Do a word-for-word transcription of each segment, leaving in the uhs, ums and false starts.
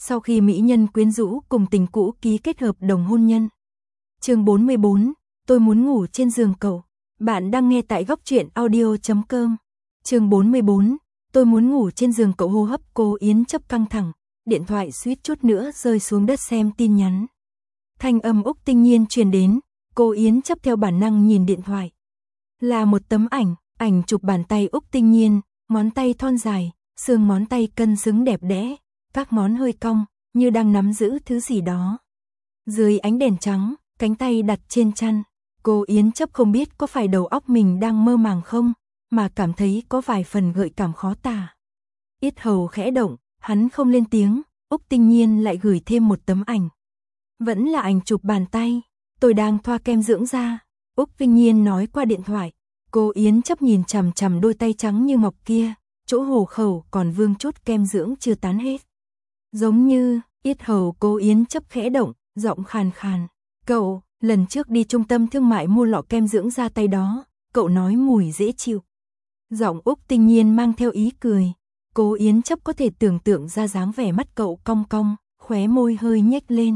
sau khi mỹ nhân quyến rũ cùng tình cũ ký kết hợp đồng hôn nhân. Chương bốn mươi bốn, tôi muốn ngủ trên giường cậu. Bạn đang nghe tại góc truyện audio chấm com. Chương bốn mươi bốn, tôi muốn ngủ trên giường cậu. Hô hấp cô Yến Chấp căng thẳng, điện thoại suýt chút nữa rơi xuống đất. Xem tin nhắn. Thanh âm Úc Tinh Nhiên truyền đến, cô Yến Chấp theo bản năng nhìn điện thoại. Là một tấm ảnh, ảnh chụp bàn tay Úc Tinh Nhiên, ngón tay thon dài, xương ngón tay cân xứng đẹp đẽ, các ngón hơi cong, như đang nắm giữ thứ gì đó. Dưới ánh đèn trắng, cánh tay đặt trên chăn, cô Yến Chấp không biết có phải đầu óc mình đang mơ màng không, mà cảm thấy có vài phần gợi cảm khó tả. Yết hầu khẽ động, hắn không lên tiếng, Úc Tinh Nhiên lại gửi thêm một tấm ảnh. Vẫn là ảnh chụp bàn tay, tôi đang thoa kem dưỡng da, Úc Tinh Nhiên nói qua điện thoại. Cô Yến Chấp nhìn chằm chằm đôi tay trắng như ngọc kia, chỗ hổ khẩu còn vương chút kem dưỡng chưa tán hết. Giống như, yết hầu cô Yến Chấp khẽ động, giọng khàn khàn. Cậu, lần trước đi trung tâm thương mại mua lọ kem dưỡng da tay đó, cậu nói mùi dễ chịu. Giọng Úc Tinh Nhiên mang theo ý cười. Cô Yến Chấp có thể tưởng tượng ra dáng vẻ mắt cậu cong cong, khóe môi hơi nhếch lên.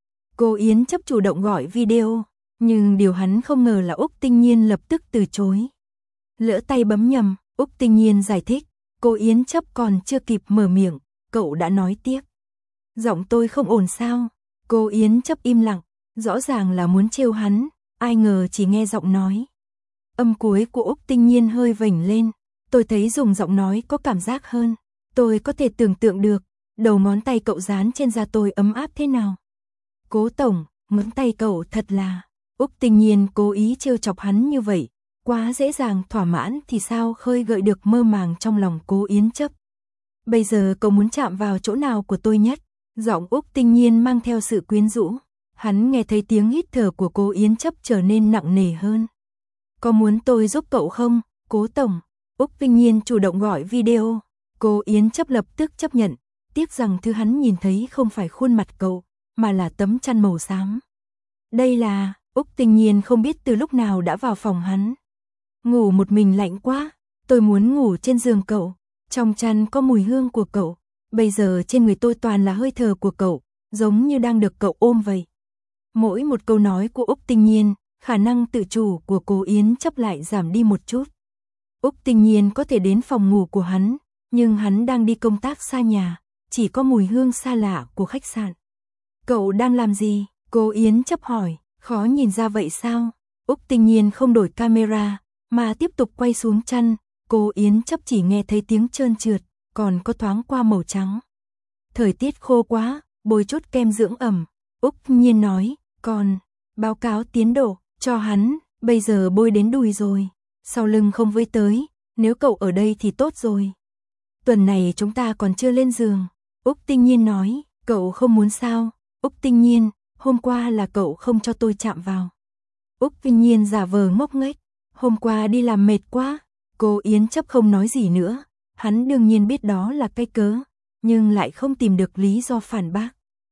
Cô Yến Chấp chủ động gọi video, nhưng điều hắn không ngờ là Úc Tinh Nhiên lập tức từ chối. Lỡ tay bấm nhầm, Úc Tinh Nhiên giải thích, cô Yến Chấp còn chưa kịp mở miệng, cậu đã nói tiếp. Giọng tôi không ổn sao? Cô Yến Chấp im lặng, rõ ràng là muốn trêu hắn, ai ngờ chỉ nghe giọng nói. Âm cuối của Úc Tinh Nhiên hơi vểnh lên, tôi thấy dùng giọng nói có cảm giác hơn, tôi có thể tưởng tượng được, đầu ngón tay cậu dán trên da tôi ấm áp thế nào. Cố tổng, ngón tay cậu thật là... Úc Tinh Nhiên cố ý trêu chọc hắn như vậy, quá dễ dàng thỏa mãn thì sao khơi gợi được mơ màng trong lòng cô Yến Chấp. Bây giờ cậu muốn chạm vào chỗ nào của tôi nhất? Giọng Úc Tinh Nhiên mang theo sự quyến rũ. Hắn nghe thấy tiếng hít thở của cô Yến Chấp trở nên nặng nề hơn. Có muốn tôi giúp cậu không, Cố tổng? Úc Tinh Nhiên chủ động gọi video. Cô Yến Chấp lập tức chấp nhận, tiếc rằng thứ hắn nhìn thấy không phải khuôn mặt cậu, mà là tấm chăn màu xám. Đây là... Úc Tinh Nhiên không biết từ lúc nào đã vào phòng hắn. Ngủ một mình lạnh quá, tôi muốn ngủ trên giường cậu, trong chăn có mùi hương của cậu, bây giờ trên người tôi toàn là hơi thở của cậu, giống như đang được cậu ôm vậy. Mỗi một câu nói của Úc Tinh Nhiên, khả năng tự chủ của cô Yến Chấp lại giảm đi một chút. Úc Tinh Nhiên có thể đến phòng ngủ của hắn, nhưng hắn đang đi công tác xa nhà, chỉ có mùi hương xa lạ của khách sạn. Cậu đang làm gì? Cô Yến Chấp hỏi. Khó nhìn ra vậy sao? Úc Tinh Nhiên không đổi camera, mà tiếp tục quay xuống chăn, cô Yến Chấp chỉ nghe thấy tiếng trơn trượt, còn có thoáng qua màu trắng. Thời tiết khô quá, bôi chút kem dưỡng ẩm, Úc Tinh Nhiên nói, còn, báo cáo tiến độ, cho hắn, bây giờ bôi đến đùi rồi, sau lưng không với tới, nếu cậu ở đây thì tốt rồi. Tuần này chúng ta còn chưa lên giường, Úc Tinh Nhiên nói, cậu không muốn sao? Úc Tinh Nhiên, hôm qua là cậu không cho tôi chạm vào. Úc Tinh Nhiên giả vờ ngốc nghếch, hôm qua đi làm mệt quá. Cô Yến Chấp không nói gì nữa, hắn đương nhiên biết đó là cái cớ, nhưng lại không tìm được lý do phản bác.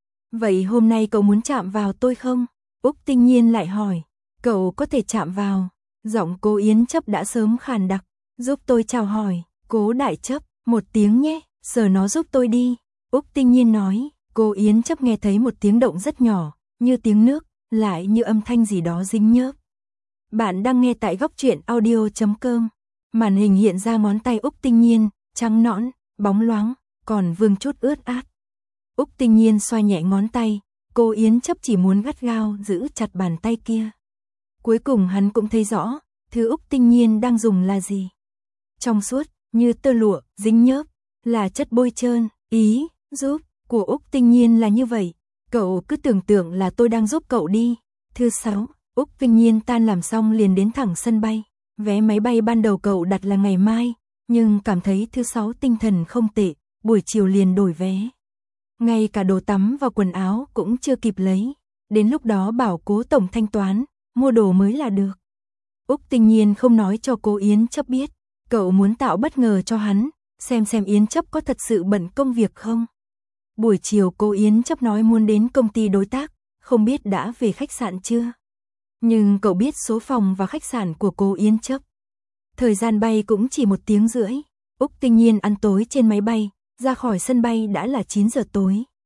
Vậy hôm nay cậu muốn chạm vào tôi không? Úc Tinh Nhiên lại hỏi, cậu có thể chạm vào. Giọng cô Yến Chấp đã sớm khàn đặc, giúp tôi chào hỏi, Cố đại Chấp, một tiếng nhé, sờ nó giúp tôi đi. Úc Tinh Nhiên nói, cô Yến Chấp nghe thấy một tiếng động rất nhỏ, như tiếng nước, lại như âm thanh gì đó dính nhớp. Bạn đang nghe tại góc truyện audio chấm com. Màn hình hiện ra ngón tay Úc Tinh Nhiên, trắng nõn, bóng loáng, còn vương chút ướt át. Úc Tinh Nhiên xoa nhẹ ngón tay, cô Yến Chấp chỉ muốn gắt gao giữ chặt bàn tay kia. Cuối cùng hắn cũng thấy rõ, thứ Úc Tinh Nhiên đang dùng là gì. Trong suốt, như tơ lụa, dính nhớp, là chất bôi trơn, ý, giúp, của Úc Tinh Nhiên là như vậy. Cậu cứ tưởng tượng là tôi đang giúp cậu đi. Thứ sáu, Úc Tinh Nhiên tan làm xong liền đến thẳng sân bay. Vé máy bay ban đầu cậu đặt là ngày mai, nhưng cảm thấy thứ sáu tinh thần không tệ, buổi chiều liền đổi vé. Ngay cả đồ tắm và quần áo cũng chưa kịp lấy. Đến lúc đó bảo Cố tổng thanh toán, mua đồ mới là được. Úc Tinh Nhiên không nói cho cô Yến Chấp biết, cậu muốn tạo bất ngờ cho hắn, xem xem Yến Chấp có thật sự bận công việc không. Buổi chiều cô Yến Chấp nói muốn đến công ty đối tác, không biết đã về khách sạn chưa. Nhưng cậu biết số phòng và khách sạn của cô Yến Chấp. Thời gian bay cũng chỉ một tiếng rưỡi. Úc Tinh Nhiên ăn tối trên máy bay, ra khỏi sân bay đã là chín giờ tối.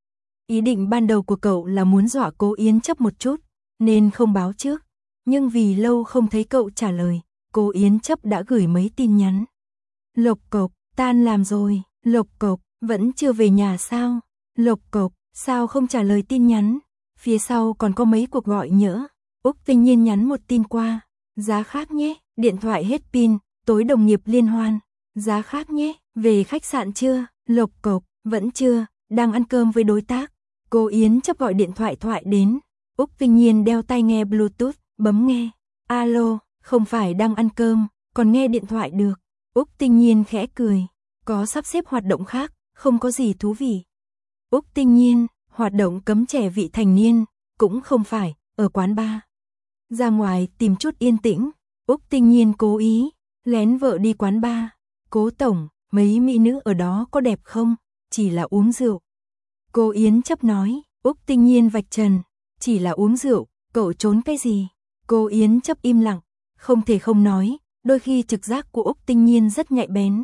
Ý định ban đầu của cậu là muốn dọa Cố Yến Chấp một chút, nên không báo trước. Nhưng vì lâu không thấy cậu trả lời, Cố Yến Chấp đã gửi mấy tin nhắn. Lộc cộc, tan làm rồi, lộc cộc, vẫn chưa về nhà sao? Lộc cộc, sao không trả lời tin nhắn? Phía sau còn có mấy cuộc gọi nhỡ. Úc Tinh Nhiên nhắn một tin qua. Giá khác nhé, điện thoại hết pin, tối đồng nghiệp liên hoan. Giá khác nhé, về khách sạn chưa? Lộc cộc, vẫn chưa, đang ăn cơm với đối tác. Cố Yến Chấp gọi điện thoại thoại đến. Úc Tinh Nhiên đeo tai nghe Bluetooth, bấm nghe. Alo, không phải đang ăn cơm, còn nghe điện thoại được. Úc Tinh Nhiên khẽ cười. Có sắp xếp hoạt động khác, không có gì thú vị. Úc Tinh Nhiên, hoạt động cấm trẻ vị thành niên, cũng không phải, ở quán bar. Ra ngoài tìm chút yên tĩnh, Úc Tinh Nhiên cố ý, lén vợ đi quán bar. Cố tổng, mấy mỹ nữ ở đó có đẹp không? Chỉ là uống rượu. Cố Yến Chấp nói, Úc Tinh Nhiên vạch trần, chỉ là uống rượu, cậu trốn cái gì? Cố Yến Chấp im lặng, không thể không nói, đôi khi trực giác của Úc Tinh Nhiên rất nhạy bén.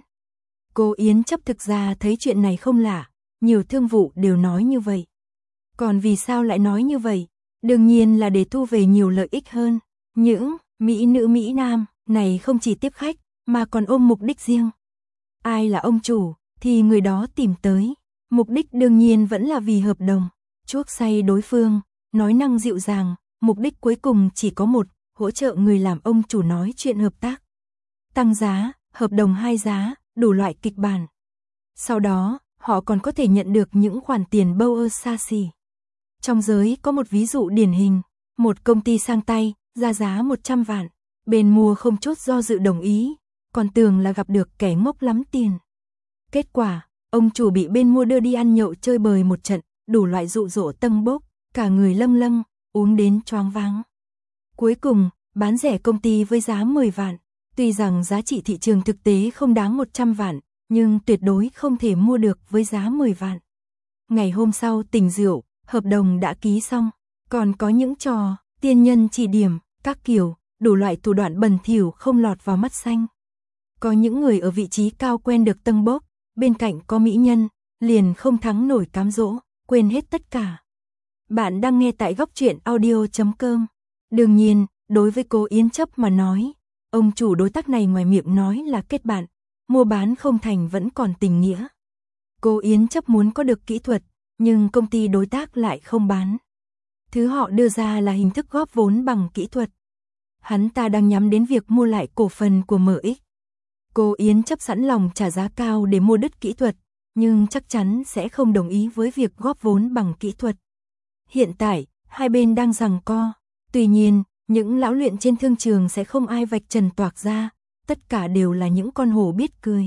Cố Yến Chấp thực ra thấy chuyện này không lạ, nhiều thương vụ đều nói như vậy. Còn vì sao lại nói như vậy? Đương nhiên là để thu về nhiều lợi ích hơn. Những mỹ nữ mỹ nam này không chỉ tiếp khách, mà còn ôm mục đích riêng. Ai là ông chủ, thì người đó tìm tới. Mục đích đương nhiên vẫn là vì hợp đồng. Chuốc say đối phương, nói năng dịu dàng, mục đích cuối cùng chỉ có một, hỗ trợ người làm ông chủ nói chuyện hợp tác. Tăng giá, hợp đồng hai giá, đủ loại kịch bản. Sau đó, họ còn có thể nhận được những khoản tiền bâu ơ xa xỉ. Trong giới có một ví dụ điển hình, một công ty sang tay, ra giá một trăm vạn, bên mua không chút do dự đồng ý, còn tưởng là gặp được kẻ ngốc lắm tiền. Kết quả, ông chủ bị bên mua đưa đi ăn nhậu chơi bời một trận, đủ loại dụ dỗ tâng bốc, cả người lâng lâng, uống đến choáng váng. Cuối cùng, bán rẻ công ty với giá mười vạn, tuy rằng giá trị thị trường thực tế không đáng một trăm vạn, nhưng tuyệt đối không thể mua được với giá mười vạn. Ngày hôm sau tỉnh rượu, hợp đồng đã ký xong, còn có những trò, tiên nhân chỉ điểm, các kiểu, đủ loại thủ đoạn bẩn thỉu không lọt vào mắt xanh. Có những người ở vị trí cao quen được tâng bốc, bên cạnh có mỹ nhân, liền không thắng nổi cám dỗ, quên hết tất cả. Bạn đang nghe tại góc truyện audio chấm com. Đương nhiên, đối với Cố Yến Chấp mà nói, ông chủ đối tác này ngoài miệng nói là kết bạn, mua bán không thành vẫn còn tình nghĩa. Cố Yến Chấp muốn có được kỹ thuật, nhưng công ty đối tác lại không bán. Thứ họ đưa ra là hình thức góp vốn bằng kỹ thuật. Hắn ta đang nhắm đến việc mua lại cổ phần của em ích. Cố Yến Chấp sẵn lòng trả giá cao để mua đứt kỹ thuật, nhưng chắc chắn sẽ không đồng ý với việc góp vốn bằng kỹ thuật. Hiện tại, hai bên đang giằng co. Tuy nhiên, những lão luyện trên thương trường sẽ không ai vạch trần toạc ra, tất cả đều là những con hổ biết cười.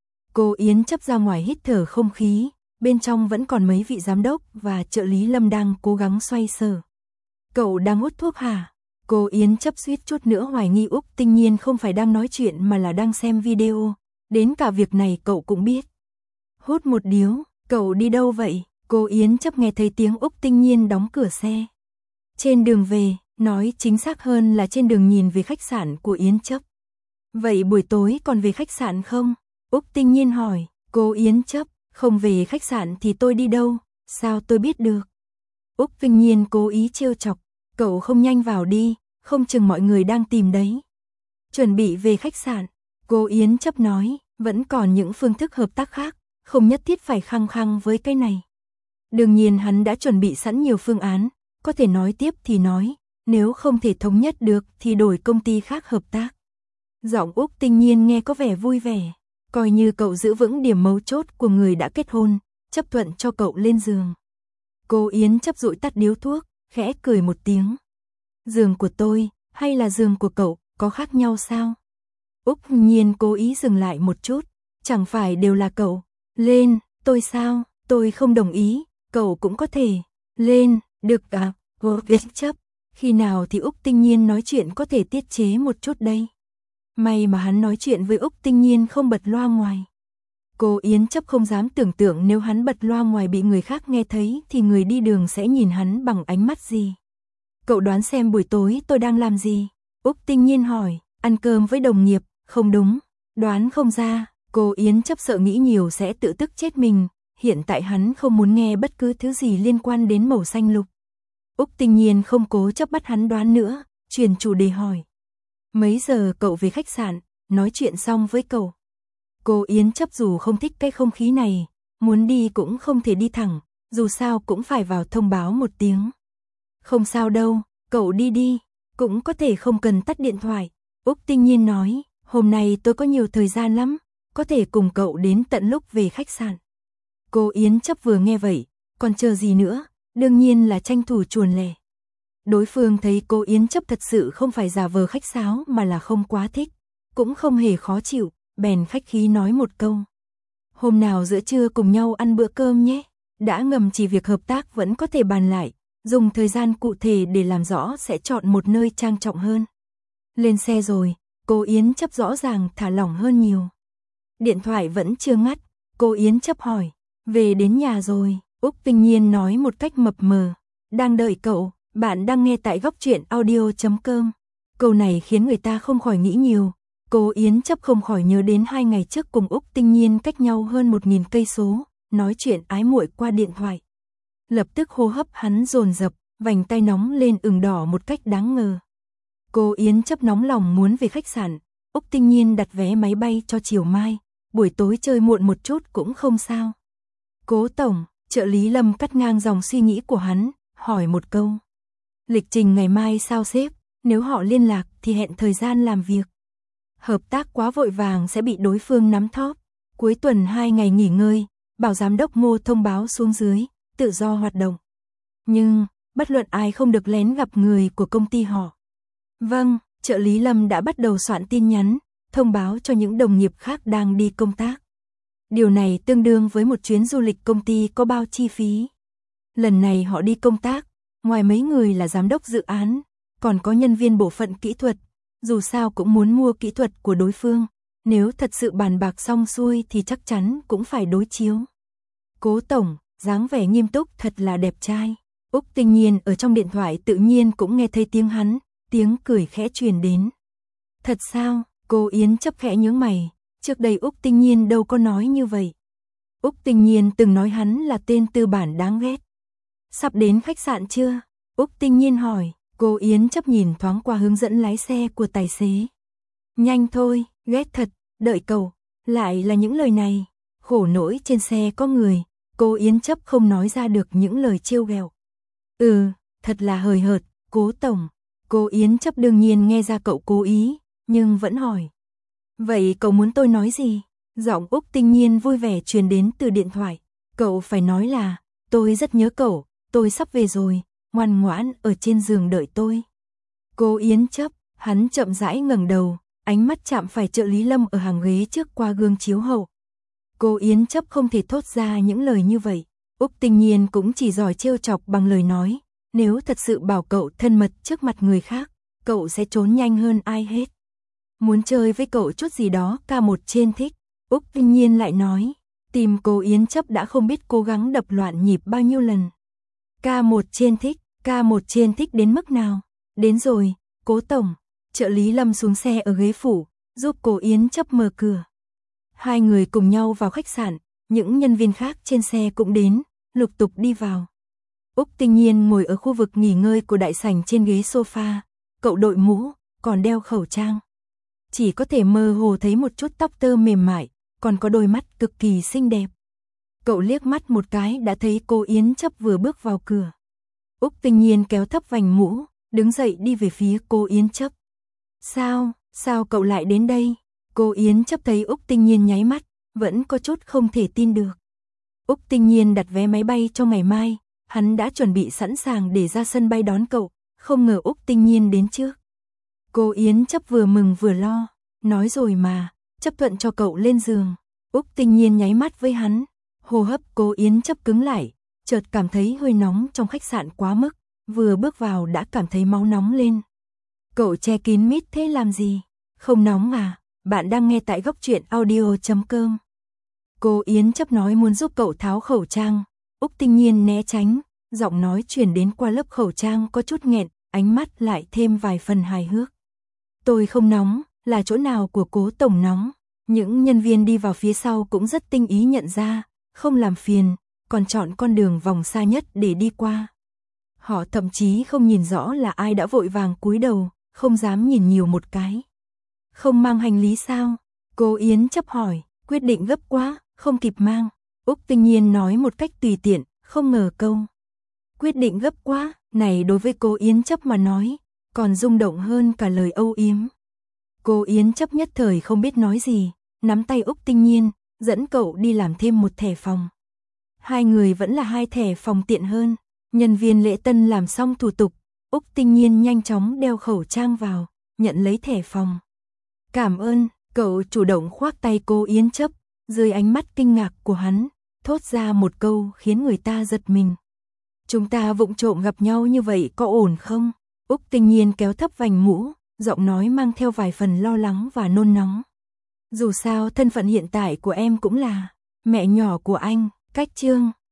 Cố Yến Chấp ra ngoài hít thở không khí, bên trong vẫn còn mấy vị giám đốc và trợ lý Lâm đang cố gắng xoay sở. Cậu đang hút thuốc hả? Cố Yến Chấp suýt chút nữa hoài nghi Úc Tinh Nhiên không phải đang nói chuyện mà là đang xem video, đến cả việc này cậu cũng biết. Hút một điếu, cậu đi đâu vậy? Cố Yến Chấp nghe thấy tiếng Úc Tinh Nhiên đóng cửa xe. Trên đường về, nói chính xác hơn là trên đường nhìn về khách sạn của Yến Chấp. Vậy buổi tối còn về khách sạn không? Úc Tinh Nhiên hỏi. Cố Yến Chấp, không về khách sạn thì tôi đi đâu? Sao tôi biết được? Úc Tinh Nhiên cố ý trêu chọc. Cậu không nhanh vào đi, không chừng mọi người đang tìm đấy. Chuẩn bị về khách sạn. Cố Yến Chấp nói, vẫn còn những phương thức hợp tác khác, không nhất thiết phải khăng khăng với cái này. Đương nhiên hắn đã chuẩn bị sẵn nhiều phương án, có thể nói tiếp thì nói, nếu không thể thống nhất được thì đổi công ty khác hợp tác. Giọng Úc Tinh Nhiên nghe có vẻ vui vẻ, coi như cậu giữ vững điểm mấu chốt của người đã kết hôn, chấp thuận cho cậu lên giường. Cố Yến Chấp dụi tắt điếu thuốc, khẽ cười một tiếng. Giường của tôi, hay là giường của cậu, có khác nhau sao? Úc Nhiên cố ý dừng lại một chút, chẳng phải đều là cậu. Lên, tôi sao, tôi không đồng ý, cậu cũng có thể. Lên, được à, Cố Yến Chấp. Khi nào thì Úc Tinh Nhiên nói chuyện có thể tiết chế một chút đây? May mà hắn nói chuyện với Úc Tinh Nhiên không bật loa ngoài. Cố Yến Chấp không dám tưởng tượng nếu hắn bật loa ngoài bị người khác nghe thấy thì người đi đường sẽ nhìn hắn bằng ánh mắt gì. Cậu đoán xem buổi tối tôi đang làm gì? Úc Tinh Nhiên hỏi. Ăn cơm với đồng nghiệp. Không đúng, đoán không ra. Cố Yến Chấp sợ nghĩ nhiều sẽ tự tức chết mình, hiện tại hắn không muốn nghe bất cứ thứ gì liên quan đến màu xanh lục. Úc Tinh Nhiên không cố chấp bắt hắn đoán nữa, chuyển chủ đề hỏi. Mấy giờ cậu về khách sạn, nói chuyện xong với cậu. Cô Yến chấp dù không thích cái không khí này, muốn đi cũng không thể đi thẳng, dù sao cũng phải vào thông báo một tiếng. Không sao đâu, cậu đi đi, cũng có thể không cần tắt điện thoại. Úc Tinh Nhiên nói, hôm nay tôi có nhiều thời gian lắm, có thể cùng cậu đến tận lúc về khách sạn. Cô Yến chấp vừa nghe vậy, còn chờ gì nữa, đương nhiên là tranh thủ chuồn lẻ. Đối phương thấy cô Yến chấp thật sự không phải giả vờ khách sáo mà là không quá thích, cũng không hề khó chịu, bèn khách khí nói một câu. Hôm nào giữa trưa cùng nhau ăn bữa cơm nhé, đã ngầm chỉ việc hợp tác vẫn có thể bàn lại, dùng thời gian cụ thể để làm rõ sẽ chọn một nơi trang trọng hơn. Lên xe rồi, cô Yến chấp rõ ràng thả lỏng hơn nhiều. Điện thoại vẫn chưa ngắt, cô Yến chấp hỏi, về đến nhà rồi, Úc Tinh Nhiên nói một cách mập mờ, đang đợi cậu, bạn đang nghe tại góc truyện audio chấm com. Câu này khiến người ta không khỏi nghĩ nhiều, cô Yến chấp không khỏi nhớ đến hai ngày trước cùng Úc Tinh Nhiên cách nhau hơn một nghìn cây số, nói chuyện ái muội qua điện thoại. Lập tức hô hấp hắn dồn dập, vành tay nóng lên ửng đỏ một cách đáng ngờ. Cô Yến chấp nóng lòng muốn về khách sạn, Úc Tinh Nhiên đặt vé máy bay cho chiều mai, buổi tối chơi muộn một chút cũng không sao. Cố tổng, trợ lý Lâm cắt ngang dòng suy nghĩ của hắn, hỏi một câu. Lịch trình ngày mai sao xếp, nếu họ liên lạc thì hẹn thời gian làm việc. Hợp tác quá vội vàng sẽ bị đối phương nắm thóp. Cuối tuần hai ngày nghỉ ngơi, bảo giám đốc Ngô thông báo xuống dưới, tự do hoạt động. Nhưng, bất luận ai không được lén gặp người của công ty họ. Vâng, trợ lý Lâm đã bắt đầu soạn tin nhắn, thông báo cho những đồng nghiệp khác đang đi công tác. Điều này tương đương với một chuyến du lịch công ty có bao chi phí. Lần này họ đi công tác, ngoài mấy người là giám đốc dự án, còn có nhân viên bộ phận kỹ thuật, dù sao cũng muốn mua kỹ thuật của đối phương, nếu thật sự bàn bạc xong xuôi thì chắc chắn cũng phải đối chiếu. Cố tổng, dáng vẻ nghiêm túc thật là đẹp trai. Úc Tinh Nhiên ở trong điện thoại tự nhiên cũng nghe thấy tiếng hắn, tiếng cười khẽ truyền đến. Thật sao? Cô Yến chấp khẽ nhướng mày, trước đây Úc Tinh Nhiên đâu có nói như vậy. Úc Tinh Nhiên từng nói hắn là tên tư bản đáng ghét. Sắp đến khách sạn chưa? Úc Tinh Nhiên hỏi, cô Yến chấp nhìn thoáng qua hướng dẫn lái xe của tài xế. Nhanh thôi, ghét thật, đợi cậu, lại là những lời này. Khổ nỗi trên xe có người, cô Yến chấp không nói ra được những lời trêu ghẹo. Ừ, thật là hời hợt, cố tổng. Cô Yến chấp đương nhiên nghe ra cậu cố ý, nhưng vẫn hỏi. Vậy cậu muốn tôi nói gì? Giọng Úc Tinh Nhiên vui vẻ truyền đến từ điện thoại. Cậu phải nói là, tôi rất nhớ cậu, tôi sắp về rồi, ngoan ngoãn ở trên giường đợi tôi. Cô Yến chấp, hắn chậm rãi ngẩng đầu, ánh mắt chạm phải trợ lý Lâm ở hàng ghế trước qua gương chiếu hậu. Cô Yến chấp không thể thốt ra những lời như vậy. Úc Tinh Nhiên cũng chỉ giỏi trêu chọc bằng lời nói. Nếu thật sự bảo cậu thân mật trước mặt người khác, cậu sẽ trốn nhanh hơn ai hết. Muốn chơi với cậu chút gì đó ca một trên thích. Úc Tinh Nhiên lại nói, tim cô Yến chấp đã không biết cố gắng đập loạn nhịp bao nhiêu lần. Ca một trên thích, ca một trên thích đến mức nào? Đến rồi, cố tổng. Trợ lý Lâm xuống xe ở ghế phủ, giúp cô Yến chấp mở cửa. Hai người cùng nhau vào khách sạn, những nhân viên khác trên xe cũng đến, lục tục đi vào. Úc Tinh Nhiên ngồi ở khu vực nghỉ ngơi của đại sảnh trên ghế sofa, cậu đội mũ, còn đeo khẩu trang. Chỉ có thể mơ hồ thấy một chút tóc tơ mềm mại, còn có đôi mắt cực kỳ xinh đẹp. Cậu liếc mắt một cái đã thấy cô Yến chấp vừa bước vào cửa. Úc Tinh Nhiên kéo thấp vành mũ, đứng dậy đi về phía cô Yến chấp. Sao, sao cậu lại đến đây? Cô Yến chấp thấy Úc Tinh Nhiên nháy mắt, vẫn có chút không thể tin được. Úc Tinh Nhiên đặt vé máy bay cho ngày mai, hắn đã chuẩn bị sẵn sàng để ra sân bay đón cậu, không ngờ Úc Tinh Nhiên đến trước. Cô Yến chấp vừa mừng vừa lo, nói rồi mà, chấp thuận cho cậu lên giường. Úc Tinh Nhiên nháy mắt với hắn, hô hấp cô Yến chấp cứng lại, chợt cảm thấy hơi nóng trong khách sạn quá mức, vừa bước vào đã cảm thấy máu nóng lên. Cậu che kín mít thế làm gì? Không nóng à? Bạn đang nghe tại góc truyện audio chấm com. Cô Yến chấp nói muốn giúp cậu tháo khẩu trang. Úc Tinh Nhiên né tránh, giọng nói truyền đến qua lớp khẩu trang có chút nghẹn, ánh mắt lại thêm vài phần hài hước. Tôi không nóng, là chỗ nào của cố tổng nóng? Những nhân viên đi vào phía sau cũng rất tinh ý nhận ra, không làm phiền, còn chọn con đường vòng xa nhất để đi qua. Họ thậm chí không nhìn rõ là ai đã vội vàng cúi đầu, không dám nhìn nhiều một cái. Không mang hành lý sao? Cô Yến chấp hỏi, quyết định gấp quá, không kịp mang. Úc Tinh Nhiên nói một cách tùy tiện, không ngờ câu. Quyết định gấp quá, này đối với cô Yến chấp mà nói, còn rung động hơn cả lời âu yếm. Cô Yến chấp nhất thời không biết nói gì, nắm tay Úc Tinh Nhiên, dẫn cậu đi làm thêm một thẻ phòng. Hai người vẫn là hai thẻ phòng tiện hơn. Nhân viên lễ tân làm xong thủ tục, Úc Tinh Nhiên nhanh chóng đeo khẩu trang vào, nhận lấy thẻ phòng. Cảm ơn, cậu chủ động khoác tay cô Yến chấp, dưới ánh mắt kinh ngạc của hắn, thốt ra một câu khiến người ta giật mình. Chúng ta vụng trộm gặp nhau như vậy có ổn không? Úc Tinh Nhiên kéo thấp vành mũ, giọng nói mang theo vài phần lo lắng và nôn nóng. Dù sao thân phận hiện tại của em cũng là mẹ nhỏ của anh, cách Trương.